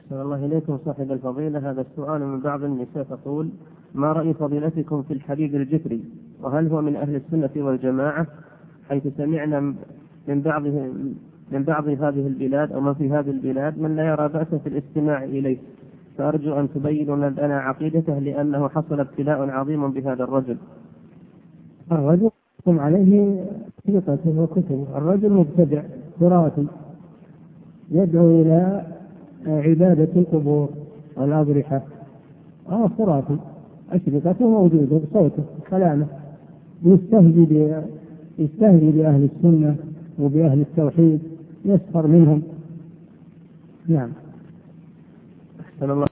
أحسن الله إليكم صاحب الفضيلة. هذا السؤال من بعض النساء تقول: ما رأي فضيلتكم في الحبيب الجفري، وهل هو من أهل السنة والجماعة؟ حيث سمعنا من بعض هذه البلاد أو من في هذه البلاد من لا يرى بأسا في الاستماع إليه، فأرجو أن تبين لنا عقيدته، لأنه حصل ابتلاء عظيم بهذا الرجل. الرجل يحكم عليه ثقته وكتبه. الرجل مبتدع خرافي يدعو إلى عبادة القبور والأضرحة، خرافي، أشرطته موجودة بصوته كلامه، يستهزئ بأهل السنة وبأهل التوحيد، يسخر منهم. نعم. أحسن الله